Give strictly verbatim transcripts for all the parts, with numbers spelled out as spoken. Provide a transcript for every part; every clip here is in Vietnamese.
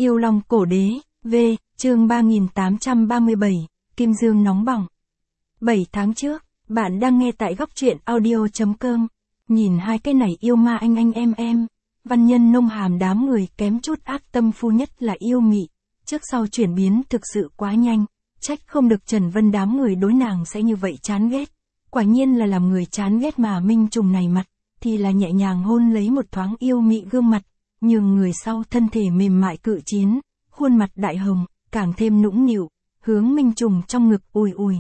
Yêu Long Cổ Đế, V, chương ba nghìn tám trăm ba mươi bảy, Kim Dương nóng bỏng. bảy tháng trước, bạn đang nghe tại góc truyện audio chấm com. Nhìn hai cái này yêu ma anh anh em em. Văn nhân nông hàm đám người kém chút ác tâm phu nhất là yêu mị. Trước sau chuyển biến thực sự quá nhanh. Trách không được Trần Vân đám người đối nàng sẽ như vậy chán ghét. Quả nhiên là làm người chán ghét mà Minh Trùng này mặt, thì là nhẹ nhàng hôn lấy một thoáng yêu mị gương mặt, nhường người sau thân thể mềm mại cự chiến, khuôn mặt đại hồng, càng thêm nũng nịu, hướng Minh Trùng trong ngực ùi ùi.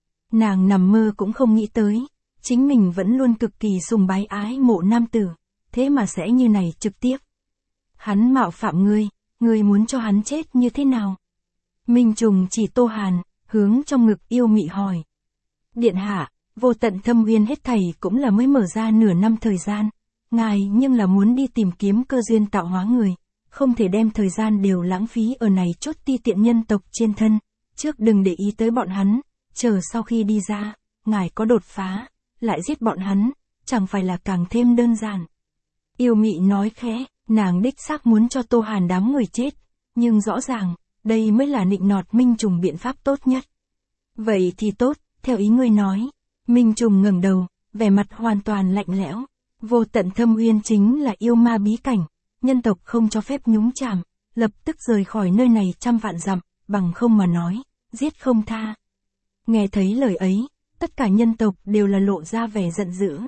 Nàng nằm mơ cũng không nghĩ tới, chính mình vẫn luôn cực kỳ sùng bái ái mộ nam tử, thế mà sẽ như này trực tiếp. Hắn mạo phạm ngươi, ngươi muốn cho hắn chết như thế nào? Minh Trùng chỉ Tô Hàn, hướng trong ngực yêu mị hỏi. Điện hạ, Vô Tận Thâm Uyên hết thảy cũng là mới mở ra nửa năm thời gian, ngài nhưng là muốn đi tìm kiếm cơ duyên tạo hóa người, không thể đem thời gian đều lãng phí ở này chốt ti tiện nhân tộc trên thân, trước đừng để ý tới bọn hắn, chờ sau khi đi ra, ngài có đột phá, lại giết bọn hắn, chẳng phải là càng thêm đơn giản. Yêu mị nói khẽ, nàng đích xác muốn cho Tô Hàn đám người chết, nhưng rõ ràng, đây mới là nịnh nọt Minh Trùng biện pháp tốt nhất. Vậy thì tốt, theo ý ngươi nói. Minh Trùng ngẩng đầu, vẻ mặt hoàn toàn lạnh lẽo. Vô Tận Thâm Uyên chính là yêu ma bí cảnh, nhân tộc không cho phép nhúng chàm, lập tức rời khỏi nơi này trăm vạn dặm, bằng không mà nói, giết không tha. Nghe thấy lời ấy, tất cả nhân tộc đều là lộ ra vẻ giận dữ.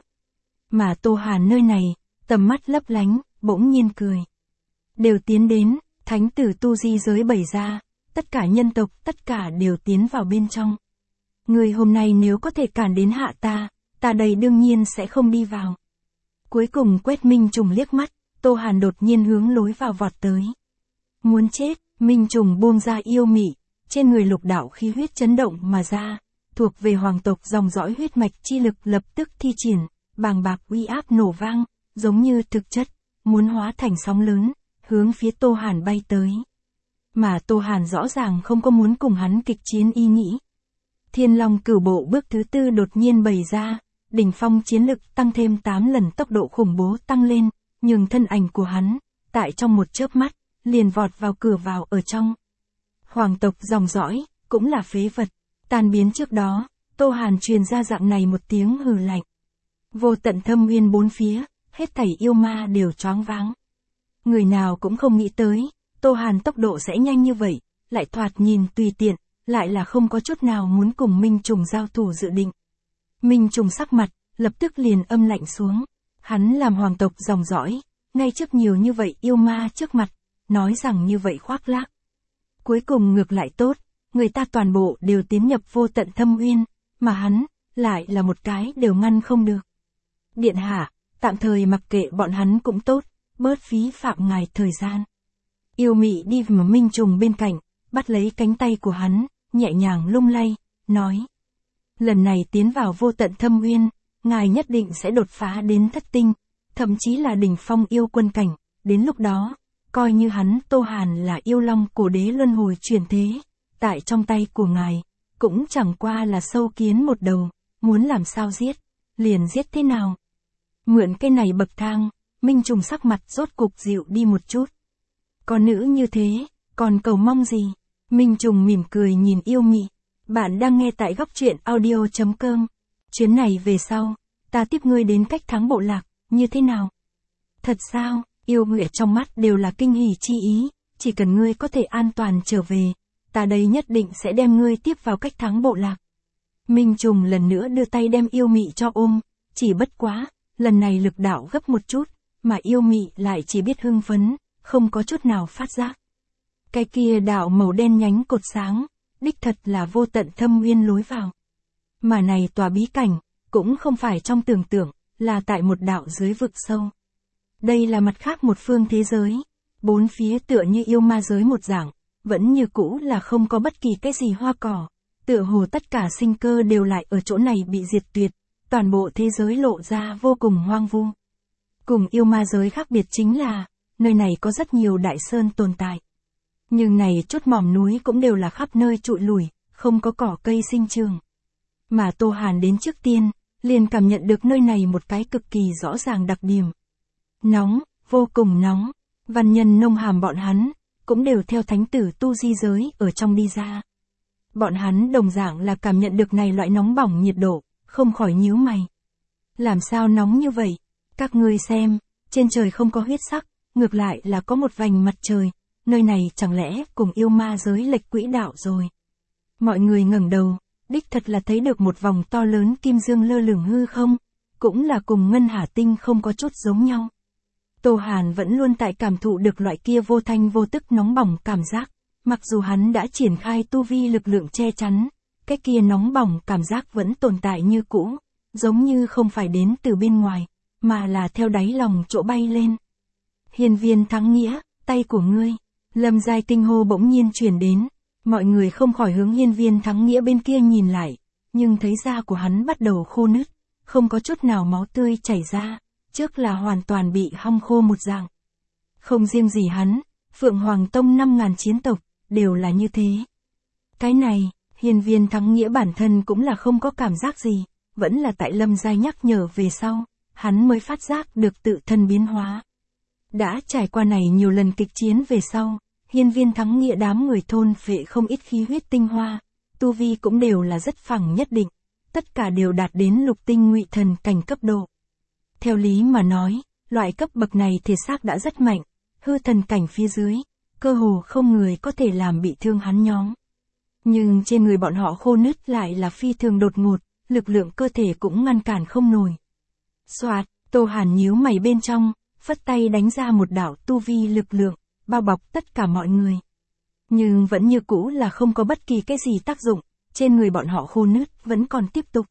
Mà Tô Hàn nơi này, tầm mắt lấp lánh, bỗng nhiên cười. Đều tiến đến, thánh tử tu di giới bày ra, tất cả nhân tộc tất cả đều tiến vào bên trong. Người hôm nay nếu có thể cản đến hạ ta, ta đây đương nhiên sẽ không đi vào. Cuối cùng quét Minh Trùng liếc mắt, Tô Hàn đột nhiên hướng lối vào vọt tới. Muốn chết, Minh Trùng buông ra yêu mị, trên người lục đạo khí huyết chấn động mà ra, thuộc về hoàng tộc dòng dõi huyết mạch chi lực lập tức thi triển, bàng bạc uy áp nổ vang, giống như thực chất, muốn hóa thành sóng lớn, hướng phía Tô Hàn bay tới. Mà Tô Hàn rõ ràng không có muốn cùng hắn kịch chiến ý nghĩ. Thiên Long Cửu Bộ bước thứ tư đột nhiên bày ra, đỉnh phong chiến lực tăng thêm tám lần tốc độ khủng bố tăng lên, nhưng thân ảnh của hắn, tại trong một chớp mắt, liền vọt vào cửa vào ở trong. Hoàng tộc dòng dõi, cũng là phế vật, tan biến trước đó, Tô Hàn truyền ra dạng này một tiếng hừ lạnh. Vô Tận Thâm Uyên bốn phía, hết thảy yêu ma đều choáng váng. Người nào cũng không nghĩ tới, Tô Hàn tốc độ sẽ nhanh như vậy, lại thoạt nhìn tùy tiện, lại là không có chút nào muốn cùng Minh Trùng giao thủ dự định. Minh Trùng sắc mặt, lập tức liền âm lạnh xuống. Hắn làm hoàng tộc dòng dõi, ngay trước nhiều như vậy yêu ma trước mặt, nói rằng như vậy khoác lác. Cuối cùng ngược lại tốt, người ta toàn bộ đều tiến nhập Vô Tận Thâm Uyên, mà hắn, lại là một cái đều ngăn không được. Điện hạ, tạm thời mặc kệ bọn hắn cũng tốt, bớt phí phạm ngài thời gian. Yêu mị đi vào Minh Trùng bên cạnh, bắt lấy cánh tay của hắn, nhẹ nhàng lung lay, nói. Lần này tiến vào Vô Tận Thâm Uyên, ngài nhất định sẽ đột phá đến thất tinh, thậm chí là đỉnh phong yêu quân cảnh, đến lúc đó, coi như hắn Tô Hàn là yêu long cổ đế luân hồi chuyển thế, tại trong tay của ngài, cũng chẳng qua là sâu kiến một đầu, muốn làm sao giết, liền giết thế nào. Mượn cái này bậc thang, Minh Trùng sắc mặt rốt cục dịu đi một chút. Con nữ như thế, còn cầu mong gì? Minh Trùng mỉm cười nhìn yêu mị. Bạn đang nghe tại góc truyện audio chấm com. Chuyến này về sau, ta tiếp ngươi đến cách thắng bộ lạc, như thế nào? Thật sao? Yêu mị trong mắt đều là kinh hỉ chi ý, chỉ cần ngươi có thể an toàn trở về, ta đây nhất định sẽ đem ngươi tiếp vào cách thắng bộ lạc. Minh Trùng lần nữa đưa tay đem yêu mị cho ôm, chỉ bất quá, lần này lực đạo gấp một chút, mà yêu mị lại chỉ biết hưng phấn, không có chút nào phát giác. Cái kia đạo màu đen nhánh cột sáng, đích thật là Vô Tận Thâm Uyên lối vào. Mà này tòa bí cảnh, cũng không phải trong tưởng tượng, là tại một đạo dưới vực sâu. Đây là mặt khác một phương thế giới, bốn phía tựa như yêu ma giới một dạng, vẫn như cũ là không có bất kỳ cái gì hoa cỏ, tựa hồ tất cả sinh cơ đều lại ở chỗ này bị diệt tuyệt, toàn bộ thế giới lộ ra vô cùng hoang vu. Cùng yêu ma giới khác biệt chính là, nơi này có rất nhiều đại sơn tồn tại. Nhưng này chút mỏm núi cũng đều là khắp nơi trụi lủi, không có cỏ cây sinh trường. Mà Tô Hàn đến trước tiên, liền cảm nhận được nơi này một cái cực kỳ rõ ràng đặc điểm. Nóng, vô cùng nóng, văn nhân nông hàm bọn hắn, cũng đều theo thánh tử tu di giới ở trong đi ra. Bọn hắn đồng dạng là cảm nhận được này loại nóng bỏng nhiệt độ, không khỏi nhíu mày. Làm sao nóng như vậy? Các ngươi xem, trên trời không có huyết sắc, ngược lại là có một vành mặt trời, nơi này chẳng lẽ cùng yêu ma giới lệch quỹ đạo rồi. Mọi người ngẩng đầu, đích thật là thấy được một vòng to lớn kim dương lơ lửng hư không, cũng là cùng ngân hà tinh không có chút giống nhau. Tô Hàn vẫn luôn tại cảm thụ được loại kia vô thanh vô tức nóng bỏng cảm giác, mặc dù hắn đã triển khai tu vi lực lượng che chắn, cái kia nóng bỏng cảm giác vẫn tồn tại như cũ, giống như không phải đến từ bên ngoài, mà là theo đáy lòng chỗ bay lên. Hiên Viên Thắng Nghĩa, tay của ngươi, Lâm Giai kinh hô bỗng nhiên truyền đến, mọi người không khỏi hướng Hiên Viên Thắng Nghĩa bên kia nhìn lại, nhưng thấy da của hắn bắt đầu khô nứt, không có chút nào máu tươi chảy ra, trước là hoàn toàn bị hong khô một dạng. Không riêng gì hắn, Phượng Hoàng Tông năm ngàn chiến tộc, đều là như thế. Cái này, Hiên Viên Thắng Nghĩa bản thân cũng là không có cảm giác gì, vẫn là tại Lâm Giai nhắc nhở về sau, hắn mới phát giác được tự thân biến hóa. Đã trải qua này nhiều lần kịch chiến về sau, Hiên Viên Thắng Nghĩa đám người thôn phệ không ít khí huyết tinh hoa, tu vi cũng đều là rất phẳng nhất định, tất cả đều đạt đến lục tinh ngụy thần cảnh cấp độ. Theo lý mà nói, loại cấp bậc này thể xác đã rất mạnh, hư thần cảnh phía dưới, cơ hồ không người có thể làm bị thương hắn nhóm. Nhưng trên người bọn họ khô nứt lại là phi thường đột ngột, lực lượng cơ thể cũng ngăn cản không nổi. Soạt, Tô Hàn nhíu mày bên trong, phất tay đánh ra một đạo tu vi lực lượng, bao bọc tất cả mọi người. Nhưng vẫn như cũ là không có bất kỳ cái gì tác dụng, trên người bọn họ khô nứt vẫn còn tiếp tục.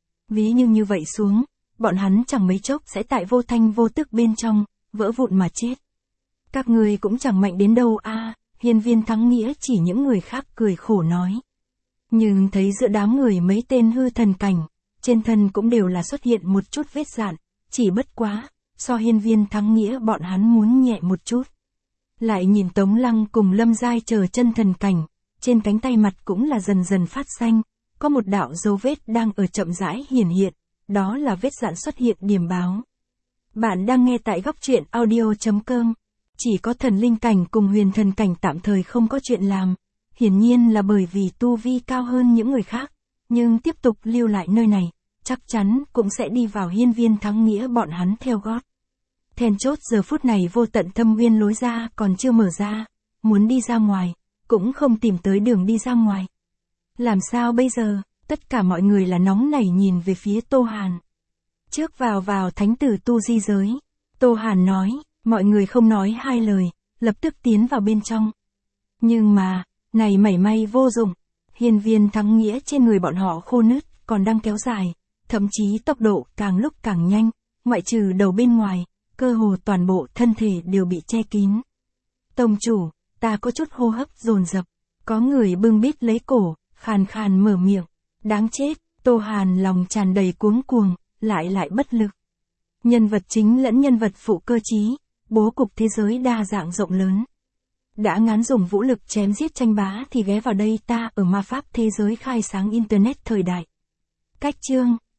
Ví như như vậy xuống, bọn hắn chẳng mấy chốc sẽ tại vô thanh vô tức bên trong, vỡ vụn mà chết. Các người cũng chẳng mạnh đến đâu a. À, Hiên Viên Thắng Nghĩa chỉ những người khác cười khổ nói. Nhưng thấy giữa đám người mấy tên hư thần cảnh, trên thân cũng đều là xuất hiện một chút vết dạn, chỉ bất quá, so Hiên Viên Thắng Nghĩa bọn hắn muốn nhẹ một chút. Lại nhìn Tống Lăng cùng Lâm Giai chờ chân thần cảnh, trên cánh tay mặt cũng là dần dần phát xanh, có một đạo dấu vết đang ở chậm rãi hiển hiện, đó là vết dạn xuất hiện điểm báo. Bạn đang nghe tại góc truyện audio chấm com. Chỉ có thần linh cảnh cùng huyền thần cảnh tạm thời không có chuyện làm, hiển nhiên là bởi vì tu vi cao hơn những người khác, nhưng tiếp tục lưu lại nơi này, chắc chắn cũng sẽ đi vào Hiên Viên Thắng Nghĩa bọn hắn theo gót. Then chốt giờ phút này vô tận thâm uyên lối ra còn chưa mở ra, muốn đi ra ngoài, cũng không tìm tới đường đi ra ngoài. Làm sao bây giờ, tất cả mọi người là nóng nảy nhìn về phía Tô Hàn. Trước vào vào thánh tử tu di giới, Tô Hàn nói. Mọi người không nói hai lời, lập tức tiến vào bên trong. Nhưng mà, này mảy may vô dụng, Hiên Viên Thắng Nghĩa trên người bọn họ khô nứt, còn đang kéo dài, thậm chí tốc độ càng lúc càng nhanh, ngoại trừ đầu bên ngoài, cơ hồ toàn bộ thân thể đều bị che kín. Tông chủ, ta có chút hô hấp dồn dập, có người bưng bít lấy cổ, khàn khàn mở miệng, đáng chết, Tô Hàn lòng tràn đầy cuống cuồng, lại lại bất lực. Nhân vật chính lẫn nhân vật phụ cơ trí. Bố cục thế giới đa dạng rộng lớn. Đã ngán dùng vũ lực chém giết tranh bá thì ghé vào đây ta ở ma pháp thế giới khai sáng Internet thời đại. Cách chương